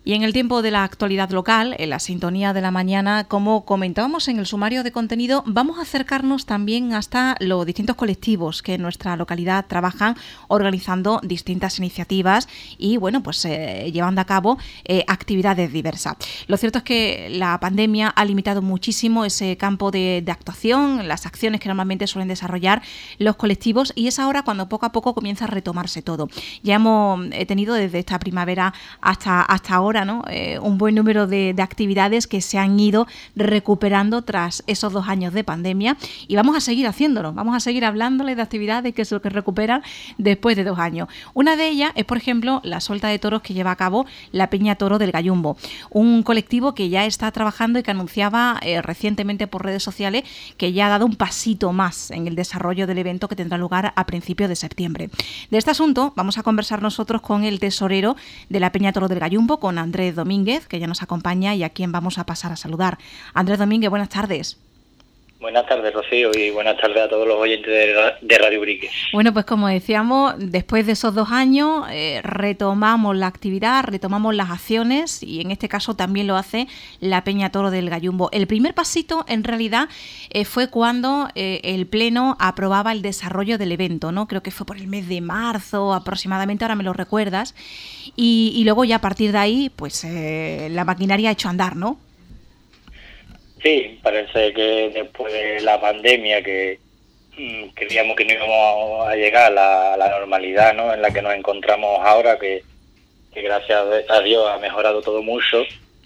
Y en el tiempo de la actualidad local, en la sintonía de la mañana, como comentábamos en el sumario de contenido, vamos a acercarnos también hasta los distintos colectivos que en nuestra localidad trabajan organizando distintas iniciativas y, bueno, pues llevando a cabo actividades diversas. Lo cierto es que la pandemia ha limitado muchísimo ese campo de actuación, las acciones que normalmente suelen desarrollar los colectivos, y es ahora cuando poco a poco comienza a retomarse todo. Ya hemos tenido desde esta primavera hasta ahora, ¿no? Un buen número de actividades que se han ido recuperando tras esos 2 años de pandemia, y vamos a seguir haciéndolo, vamos a seguir hablándoles de actividades que se recuperan después de 2 años. Una de ellas es, por ejemplo, la suelta de toros que lleva a cabo la Peña Toro del Gallumbo, un colectivo que ya está trabajando y que anunciaba recientemente por redes sociales que ya ha dado un pasito más en el desarrollo del evento que tendrá lugar a principios de septiembre. De este asunto vamos a conversar nosotros con el tesorero de la Peña Toro del Gallumbo, con Andrés Domínguez, que ya nos acompaña y a quien vamos a pasar a saludar. Andrés Domínguez, buenas tardes. Buenas tardes, Rocío, y buenas tardes a todos los oyentes de Radio Ubrique. Bueno, pues como decíamos, después de esos 2 años retomamos la actividad, retomamos las acciones, y en este caso también lo hace la Peña Toro del Gallumbo. El primer pasito, en realidad, fue cuando el Pleno aprobaba el desarrollo del evento, ¿no? Creo que fue por el mes de marzo aproximadamente, ahora me lo recuerdas, y luego ya a partir de ahí, pues la maquinaria ha hecho andar, ¿no? Sí, parece que después de la pandemia, que creíamos que no íbamos a llegar a la normalidad, ¿no?, en la que nos encontramos ahora, que gracias a Dios ha mejorado todo mucho,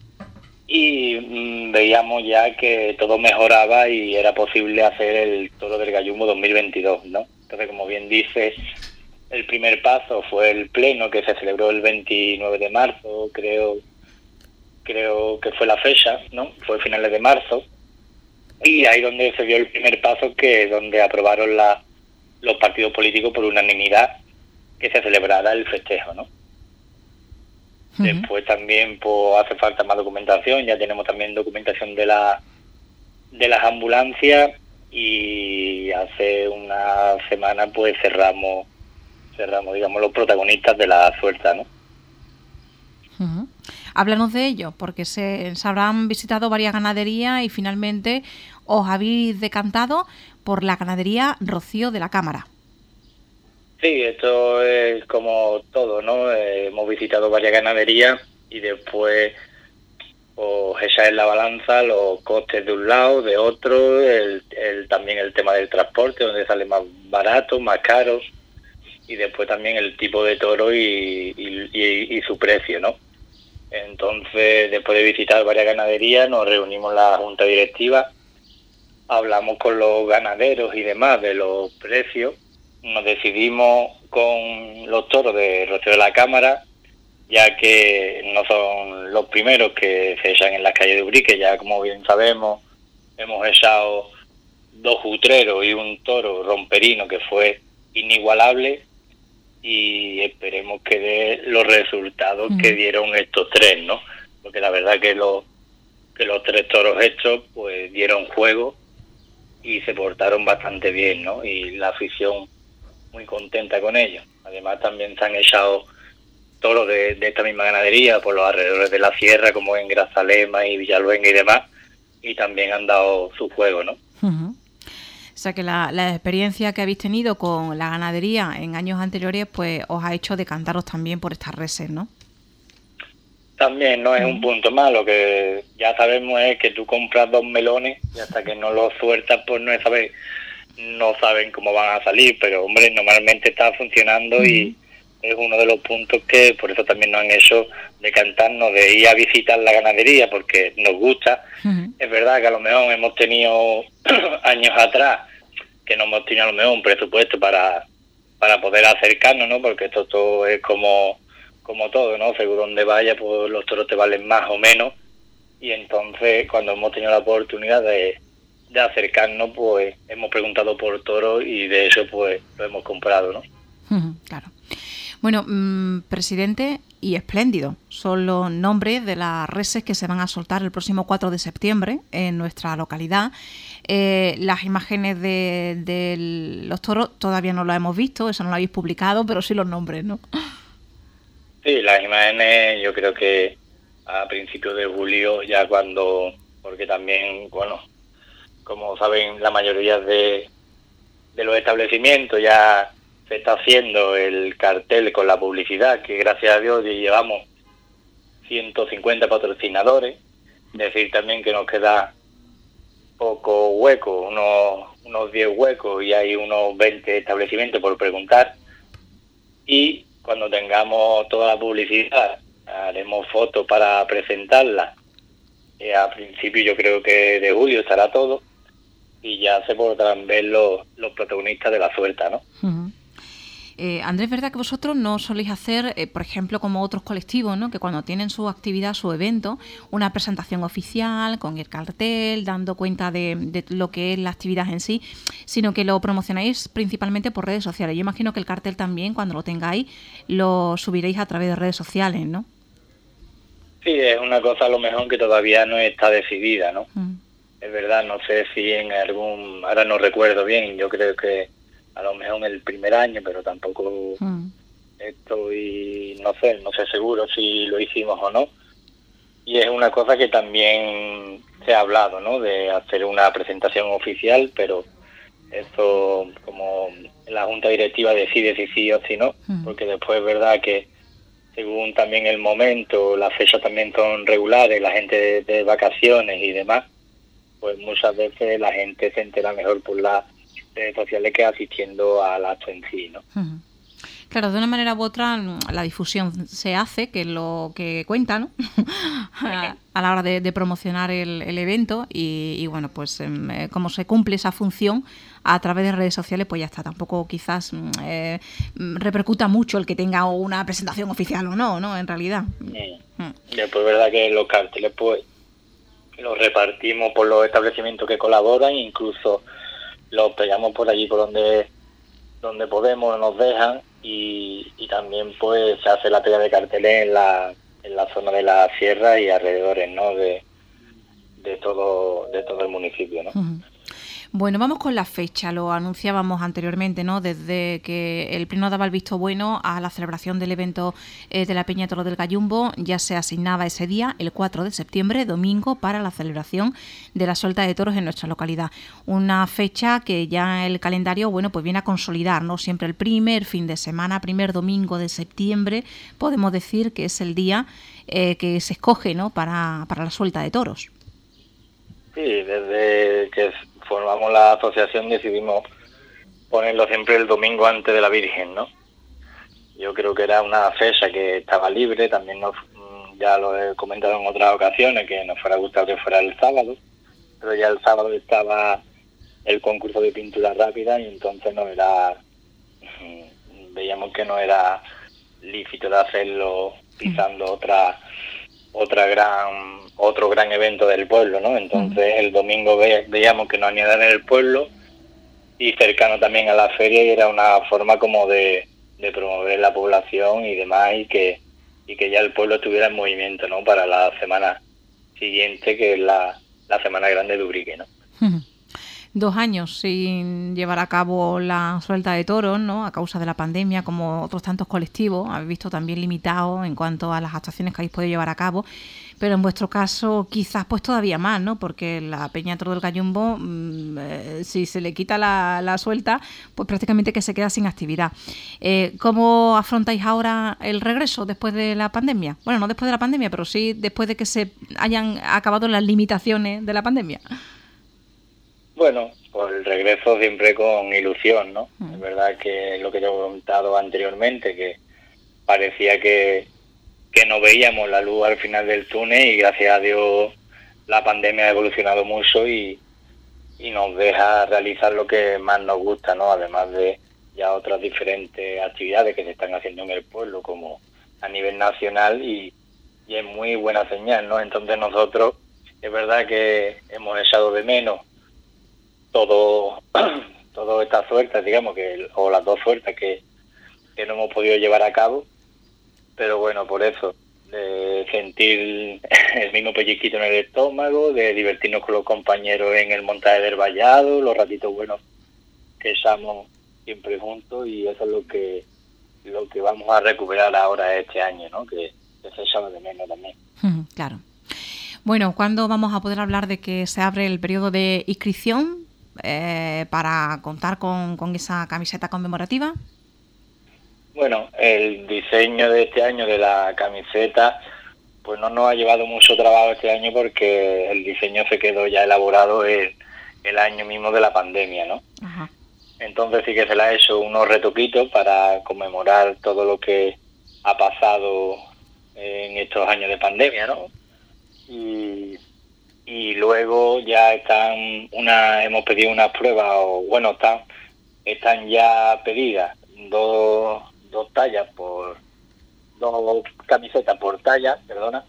y veíamos ya que todo mejoraba y era posible hacer el Toro del Gallumbo 2022, ¿no? Entonces, como bien dices, el primer paso fue el pleno, que se celebró el 29 de marzo, creo que fue la fecha, ¿no? Fue finales de marzo, y ahí donde se dio el primer paso, que es donde aprobaron los partidos políticos por unanimidad que se celebrara el festejo, ¿no? Uh-huh. Después también pues hace falta más documentación, ya tenemos también documentación de las ambulancias, y hace una semana pues cerramos digamos los protagonistas de la suelta, ¿no? Uh-huh. Háblanos de ello, porque se habrán visitado varias ganaderías y finalmente os habéis decantado por la ganadería Rocío de la Cámara. Sí, esto es como todo, ¿no? Hemos visitado varias ganaderías y después pues echar en la balanza los costes de un lado, de otro, también el tema del transporte, donde sale más barato, más caro, y después también el tipo de toro y su precio, ¿no? Entonces, después de visitar varias ganaderías, nos reunimos en la junta directiva, hablamos con los ganaderos y demás de los precios, nos decidimos con los toros de Rocío de la Cámara, ya que no son los primeros que se echan en las calles de Ubrique. Ya, como bien sabemos, hemos echado 2 utreros y un toro romperino que fue inigualable, y esperemos que dé los resultados que dieron estos 3, ¿no? Porque la verdad que los 3 toros estos pues dieron juego y se portaron bastante bien, ¿no? Y la afición muy contenta con ellos. Además también se han echado toros de esta misma ganadería por los alrededores de la sierra, como en Grazalema y Villaluenga y demás, y también han dado su juego, ¿no? Uh-huh. O sea que la experiencia que habéis tenido con la ganadería en años anteriores pues os ha hecho decantaros también por estas reses, ¿no? También no es un punto malo, que ya sabemos es que tú compras 2 melones y hasta que no los sueltas pues no saben cómo van a salir, pero hombre, normalmente está funcionando y es uno de los puntos que por eso también nos han hecho decantarnos de ir a visitar la ganadería, porque nos gusta. Uh-huh. Es verdad que a lo mejor hemos tenido años atrás que no hemos tenido a lo mejor un presupuesto para poder acercarnos, ¿no? Porque esto todo es como todo, ¿no? Según donde vaya, pues los toros te valen más o menos, y entonces cuando hemos tenido la oportunidad de acercarnos, pues hemos preguntado por toros y de eso pues lo hemos comprado, ¿no? Uh-huh, claro. Bueno, presidente y espléndido son los nombres de las reses que se van a soltar el próximo 4 de septiembre en nuestra localidad. Las imágenes de los toros todavía no las hemos visto, eso no lo habéis publicado, pero sí los nombres, ¿no? Sí, las imágenes yo creo que a principios de julio, ya porque también, bueno, como saben la mayoría de los establecimientos, ya se está haciendo el cartel con la publicidad, que gracias a Dios llevamos 150 patrocinadores, decir también que nos queda poco hueco, unos 10 huecos, y hay unos 20 establecimientos por preguntar, y cuando tengamos toda la publicidad haremos fotos para presentarla. A principio yo creo que de julio estará todo y ya se podrán ver los protagonistas de la suelta, ¿no? Uh-huh. Andrés, ¿verdad que vosotros no soléis hacer, por ejemplo, como otros colectivos, ¿no? Que cuando tienen su actividad, su evento, una presentación oficial con el cartel, dando cuenta de lo que es la actividad en sí, sino que lo promocionáis principalmente por redes sociales? Yo imagino que el cartel también, cuando lo tengáis, lo subiréis a través de redes sociales, ¿no? Sí, es una cosa a lo mejor que todavía no está decidida, ¿no? Es verdad, no sé si ahora no recuerdo bien, yo creo que a lo mejor en el primer año, pero tampoco estoy, no sé seguro si lo hicimos o no. Y es una cosa que también se ha hablado, ¿no? De hacer una presentación oficial, pero eso, como la junta directiva decide si sí o si no, porque después es verdad que según también el momento, las fechas también son regulares, la gente de vacaciones y demás, pues muchas veces la gente se entera mejor por las redes sociales que asistiendo al acto en sí, ¿no? Claro, de una manera u otra la difusión se hace, que es lo que cuenta, ¿no? a la hora de promocionar el evento y bueno, pues como se cumple esa función a través de redes sociales, pues ya está. Tampoco quizás repercuta mucho el que tenga una presentación oficial o no, ¿no? En realidad. Después, verdad que los carteles, pues, los repartimos por los establecimientos que colaboran, incluso los pegamos por allí por donde podemos, nos dejan, y también pues se hace la pega de carteles en la zona de la sierra y alrededores, ¿no? de todo el municipio, ¿no? Bueno, vamos con la fecha. Lo anunciábamos anteriormente, ¿no? Desde que el Pleno daba el visto bueno a la celebración del evento de la Peña Toros del Cayumbo, ya se asignaba ese día, el 4 de septiembre, domingo, para la celebración de la suelta de toros en nuestra localidad. Una fecha que ya el calendario, bueno, pues viene a consolidar, ¿no? Siempre el primer fin de semana, primer domingo de septiembre, podemos decir que es el día que se escoge, ¿no? Para la suelta de toros. Sí, desde que formamos la asociación decidimos ponerlo siempre el domingo antes de la Virgen, ¿no? Yo creo que era una fecha que estaba libre, también ya lo he comentado en otras ocasiones, que nos fuera gustado que fuera el sábado, pero ya el sábado estaba el concurso de pintura rápida y entonces veíamos que no era lícito de hacerlo pisando otro gran evento del pueblo, ¿no? Entonces el domingo veíamos que no anidaban en el pueblo y cercano también a la feria, y era una forma como de promover la población y demás, y que ya el pueblo estuviera en movimiento, ¿no? Para la semana siguiente, que es la Semana Grande de Ubrique, ¿no? 2 años sin llevar a cabo la suelta de toros, ¿no? A causa de la pandemia, como otros tantos colectivos, habéis visto también limitados en cuanto a las actuaciones que habéis podido llevar a cabo, pero en vuestro caso quizás pues todavía más, ¿no? Porque la Peña Toro del Cayumbo, si se le quita la suelta, pues prácticamente que se queda sin actividad. ¿Cómo afrontáis ahora el regreso después de la pandemia? Bueno, no después de la pandemia, pero sí después de que se hayan acabado las limitaciones de la pandemia. Bueno, pues el regreso siempre con ilusión, ¿no? Es verdad que lo que yo he comentado anteriormente, que parecía que no veíamos la luz al final del túnel, y gracias a Dios la pandemia ha evolucionado mucho y nos deja realizar lo que más nos gusta, ¿no? Además de ya otras diferentes actividades que se están haciendo en el pueblo, como a nivel nacional, y es muy buena señal, ¿no? Entonces nosotros, es verdad que hemos echado de menos todo esta suerte, digamos, o las 2 suertes que no hemos podido llevar a cabo, pero bueno, por eso, de sentir el mismo pellizquito en el estómago, de divertirnos con los compañeros en el montaje del vallado, los ratitos buenos que echamos siempre juntos, y eso es lo que vamos a recuperar ahora este año, ¿no? Que se echaba de menos también. Claro. Bueno, ¿cuándo vamos a poder hablar de que se abre el periodo de inscripción para contar con esa camiseta conmemorativa? Bueno, el diseño de este año de la camiseta pues no nos ha llevado mucho trabajo este año porque el diseño se quedó ya elaborado el año mismo de la pandemia, ¿no? Ajá. Entonces sí que se le ha hecho unos retoquitos para conmemorar todo lo que ha pasado en estos años de pandemia, ¿no? Y luego ya hemos pedido unas pruebas, o bueno, están ya pedidas dos camisetas por talla, perdona,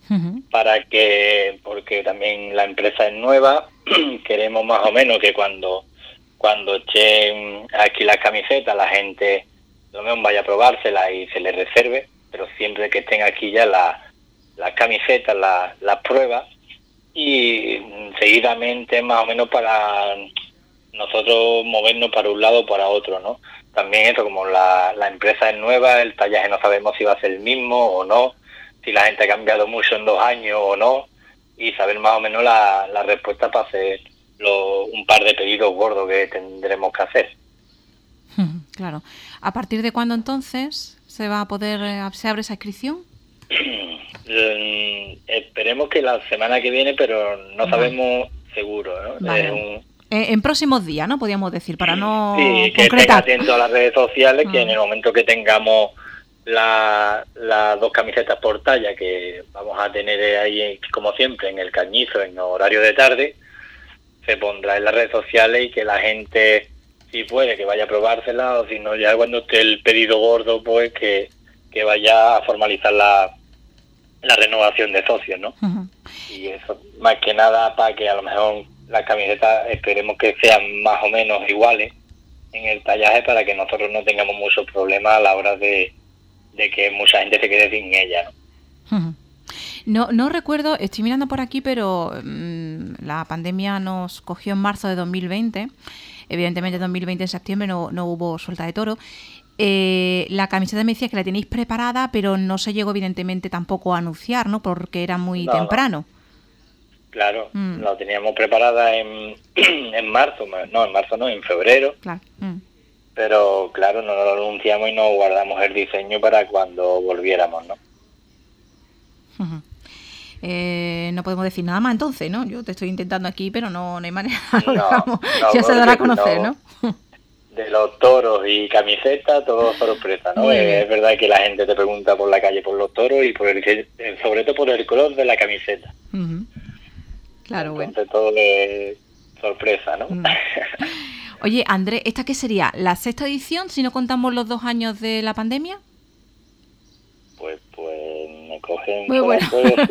porque también la empresa es nueva, queremos más o menos que cuando estén aquí las camisetas, la gente lo menos vaya a probárselas y se les reserve, pero siempre que estén aquí ya las camisetas, las pruebas, y seguidamente más o menos para nosotros movernos para un lado o para otro, ¿no? También eso, como la empresa es nueva, el tallaje no sabemos si va a ser el mismo o no, si la gente ha cambiado mucho en 2 años o no, y saber más o menos la respuesta para hacer un par de pedidos gordos que tendremos que hacer. Claro. ¿A partir de cuándo entonces se abre esa inscripción? Esperemos que la semana que viene, pero no sabemos seguro, ¿no? Vale. En próximos días, ¿no? Podríamos decir, para no sí, que concretar. estén atentos a las redes sociales, que en el momento que tengamos las 2 camisetas por talla, que vamos a tener ahí, como siempre, en el Cañizo, en horario de tarde, se pondrá en las redes sociales y que la gente, si puede, que vaya a probársela, o si no, ya cuando esté el pedido gordo, pues que vaya a formalizar la renovación de socios, ¿no? Y eso, más que nada, para que a lo mejor las camisetas esperemos que sean más o menos iguales en el tallaje, para que nosotros no tengamos muchos problemas a la hora de que mucha gente se quede sin ella, ¿no? No recuerdo, estoy mirando por aquí, pero la pandemia nos cogió en marzo de 2020. Evidentemente en 2020 en septiembre no hubo suelta de toro. La camiseta me decía que la tenéis preparada, pero no se llegó evidentemente tampoco a anunciar, ¿no? Porque era muy temprano. Claro, la teníamos preparada en marzo, en febrero. Claro. Pero claro, no lo anunciamos y no guardamos el diseño para cuando volviéramos, ¿no? No podemos decir nada más entonces, ¿no? Yo te estoy intentando aquí, pero no hay manera. Ya se dará a conocer, ¿no? De los toros y camisetas, todo sorpresa, ¿no? Es verdad que la gente te pregunta por la calle por los toros y sobre todo por el color de la camiseta. Claro, entonces todo es sorpresa, ¿no? Oye, Andrés, ¿esta qué sería? ¿La 6ª edición si no contamos los 2 años de la pandemia? Pues me cogen muy bueno.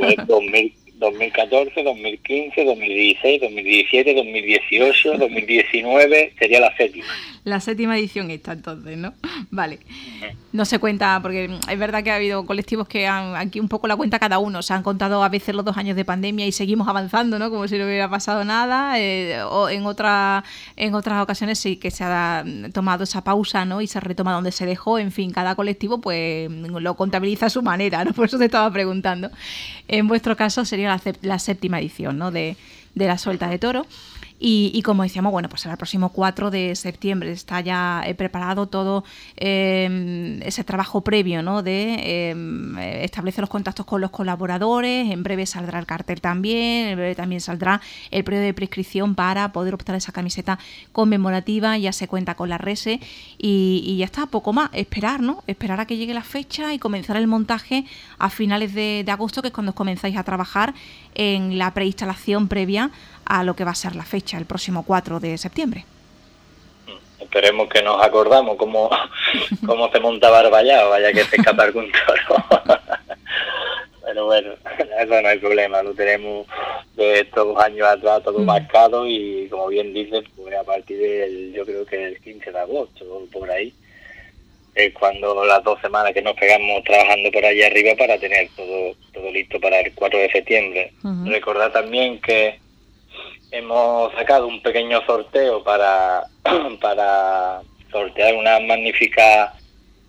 2014, 2015, 2016, 2017, 2018, 2019, sería la 7ª. La 7ª edición esta, entonces, ¿no? Vale. No se cuenta, porque es verdad que ha habido colectivos que aquí un poco la cuenta cada uno. Se han contado a veces los 2 años de pandemia y seguimos avanzando, ¿no? Como si no hubiera pasado nada. O en otras ocasiones sí que se ha tomado esa pausa, ¿no? Y se retoma donde se dejó. En fin, cada colectivo pues lo contabiliza a su manera, ¿no? Por eso te estaba preguntando. En vuestro caso sería la 7ª edición, ¿no? De la suelta de toro. Y como decíamos, bueno, pues será el próximo 4 de septiembre. Está ya preparado todo ese trabajo previo, ¿no? De establecer los contactos con los colaboradores. En breve saldrá el cartel también. En breve también saldrá el periodo de prescripción para poder optar a esa camiseta conmemorativa. Ya se cuenta con la RESE y ya está, poco más. Esperar, ¿no? Esperar a que llegue la fecha y comenzar el montaje a finales de agosto, que es cuando comenzáis a trabajar en la preinstalación previa a lo que va a ser la fecha, el próximo 4 de septiembre. Esperemos que nos acordamos cómo se monta Barballao, vaya que se escapar con un toro. Pero bueno, eso no hay problema, lo tenemos de estos años atrás todo marcado y como bien dices, pues a partir yo creo que el 15 de agosto, por ahí, es cuando las 2 semanas que nos pegamos trabajando por allá arriba para tener todo listo para el 4 de septiembre. Recordar también que hemos sacado un pequeño sorteo para sortear unas magníficas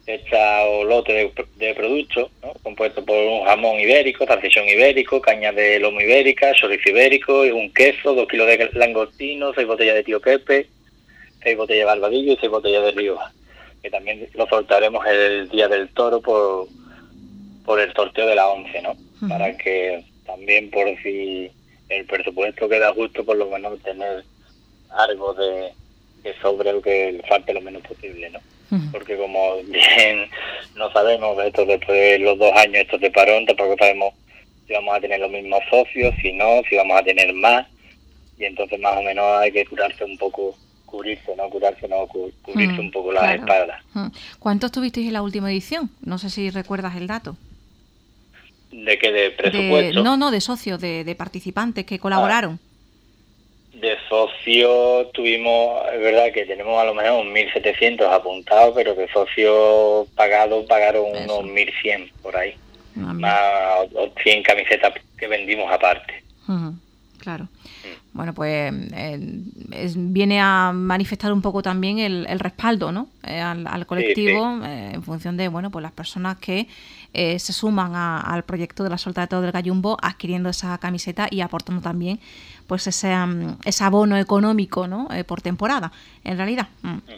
o lote de productos, ¿no? Compuesto por un jamón ibérico, salchichón ibérico, caña de lomo ibérica, chorizo ibérico, un queso, 2 kilos de langostino, 6 botellas de Tío Pepe, 6 botellas de Barbadillo y 6 botellas de Rioja, que también lo soltaremos el día del toro por el sorteo de la 11, ¿no? Uh-huh. Para que también, por si el presupuesto queda justo, por lo menos tener algo de sobre lo que falte lo menos posible, ¿no? Uh-huh. Porque como bien no sabemos, esto después de los 2 años estos de parón, tampoco sabemos si vamos a tener los mismos socios, si no, si vamos a tener más, y entonces más o menos hay que cubrirse un poco un poco las espaldas. ¿Cuántos tuvisteis en la última edición? No sé si recuerdas el dato. ¿De qué? ¿De presupuesto? De socios, de participantes que colaboraron. De socios tuvimos, es verdad que tenemos a lo mejor 1.700 apuntados, pero de socios pagaron unos 1.100 por ahí. Más 100 camisetas que vendimos aparte. Uh-huh. Claro. Bueno, pues viene a manifestar un poco también el respaldo, ¿no? Al colectivo, sí. En función de, bueno, pues las personas que se suman al proyecto de la Solta de Toros del Gallumbo, adquiriendo esa camiseta y aportando también pues ese abono económico, ¿no? Por temporada, en realidad.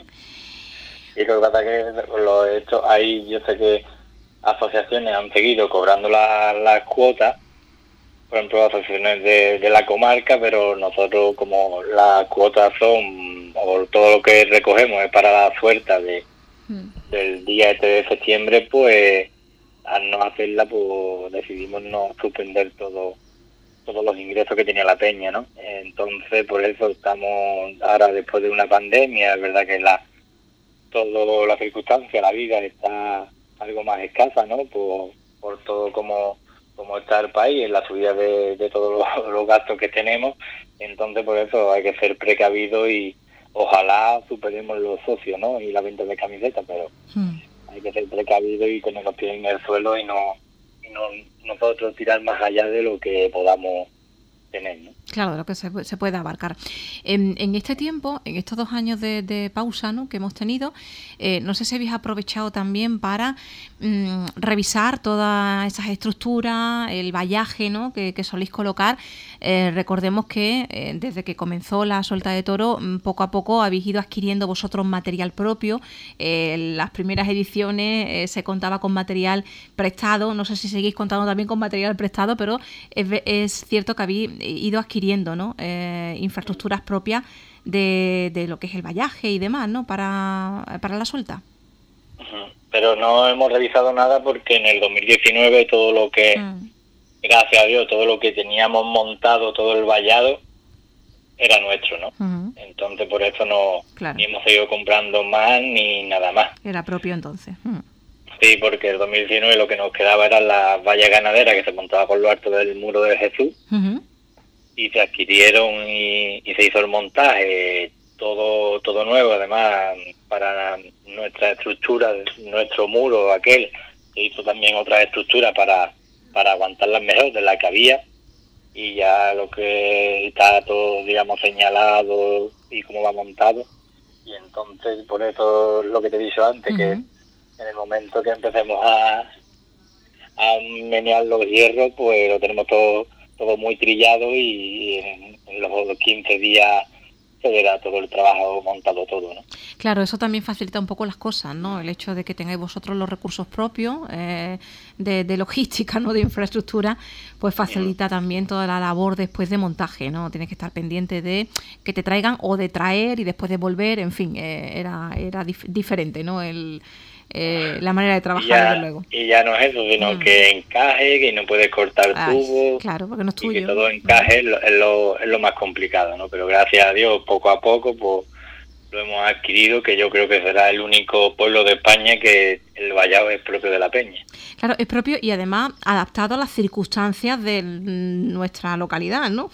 Y lo que pasa es que yo sé que asociaciones han seguido cobrando las cuotas, por ejemplo, asociaciones de la comarca, pero nosotros, como las cuotas son, o todo lo que recogemos es para la suelta del día de septiembre, pues al no hacerla, pues decidimos no suspender todos los ingresos que tenía la peña, ¿no? Entonces, por eso estamos ahora, después de una pandemia, es verdad que toda la circunstancia, la vida está algo más escasa, ¿no? Por todo como está el país, en la subida de todos los gastos que tenemos. Entonces, por eso hay que ser precavido y ojalá superemos los socios, ¿no? Y la venta de camisetas, pero hay que ser precavido y tener los pies en el suelo y no nosotros tirar más allá de lo que podamos tener, ¿no? Claro, de lo que se puede abarcar. En este tiempo, en estos 2 años de pausa, ¿no?, que hemos tenido, no sé si habéis aprovechado también para revisar todas esas estructuras, el vallaje, ¿no?, que soléis colocar. Recordemos que desde que comenzó la Suelta de Toro, poco a poco habéis ido adquiriendo vosotros material propio. Las primeras ediciones se contaba con material prestado. No sé si seguís contando también con material prestado, pero es cierto que habéis ido adquiriendo, ¿no?, infraestructuras propias de lo que es el vallaje y demás, ¿no?, para la suelta. Pero no hemos revisado nada porque en el 2019 todo lo que, gracias a Dios, todo lo que teníamos montado, todo el vallado, era nuestro, ¿no? Entonces por eso ni hemos seguido comprando más ni nada más. Era propio entonces. Sí, porque el 2019 lo que nos quedaba eran las vallas ganaderas que se montaban por lo alto del Muro de Jesús. Y se adquirieron y se hizo el montaje todo nuevo, además para nuestra estructura, nuestro muro aquel, se hizo también otra estructura para aguantarlas mejor de la que había, y ya lo que está todo, digamos, señalado y cómo va montado. Y entonces, por eso lo que te he dicho antes, que en el momento que empecemos a menear los hierros, pues lo tenemos todo muy trillado y en los 15 días se verá todo el trabajo montado todo, ¿no? Claro, eso también facilita un poco las cosas, ¿no? El hecho de que tengáis vosotros los recursos propios de logística, ¿no?, de infraestructura, pues facilita también toda la labor después de montaje, ¿no? Tienes que estar pendiente de que te traigan o de traer y después de volver, en fin, era diferente, ¿no?, la manera de trabajar, desde luego. Y ya no es eso, sino que encaje, que no puedes cortar tubos. Claro, porque no es tuyo. Y que todo encaje es lo más complicado, ¿no? Pero gracias a Dios, poco a poco, pues lo hemos adquirido, que yo creo que será el único pueblo de España que el vallado es propio de la peña. Claro, es propio y además adaptado a las circunstancias de nuestra localidad, ¿no?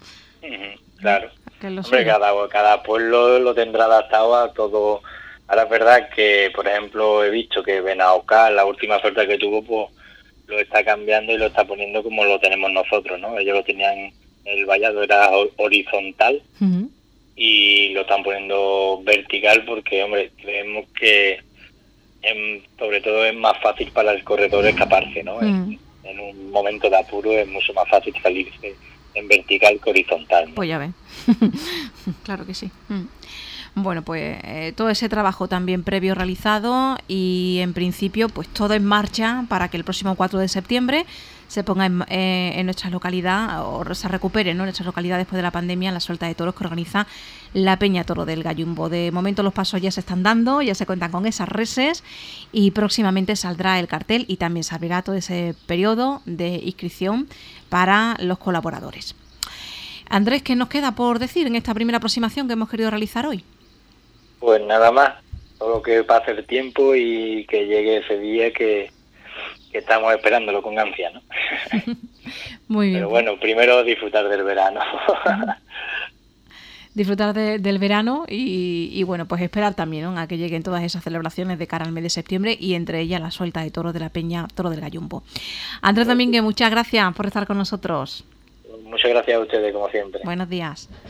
Claro. Hombre, cada pueblo lo tendrá adaptado a todo. Ahora es verdad que, por ejemplo, he visto que Benaoká, la última oferta que tuvo, pues lo está cambiando y lo está poniendo como lo tenemos nosotros, ¿no? Ellos lo tenían, el vallado era horizontal y lo están poniendo vertical porque, hombre, creemos que sobre todo es más fácil para el corredor escaparse, ¿no? En un momento de apuro es mucho más fácil salirse en vertical que horizontal, ¿no? Pues ya ves. Claro que sí. Bueno, pues todo ese trabajo también previo realizado y en principio pues todo en marcha para que el próximo 4 de septiembre se ponga en nuestra localidad o se recupere, ¿no?, en nuestra localidad después de la pandemia la suelta de toros que organiza la Peña Toro del Gallumbo. De momento los pasos ya se están dando, ya se cuentan con esas reses y próximamente saldrá el cartel y también se abrirá todo ese periodo de inscripción para los colaboradores. Andrés, ¿qué nos queda por decir en esta primera aproximación que hemos querido realizar hoy? Pues nada más, solo que pase el tiempo y que llegue ese día que estamos esperándolo con ansia, ¿no? Muy bien. Pero bueno, primero disfrutar del verano. Disfrutar del verano y bueno, pues esperar también, ¿no?, a que lleguen todas esas celebraciones de cara al mes de septiembre y entre ellas la suelta de toros de la Peña Toro del Gallumbo. Andrés Domínguez, muchas gracias por estar con nosotros. Muchas gracias a ustedes, como siempre. Buenos días.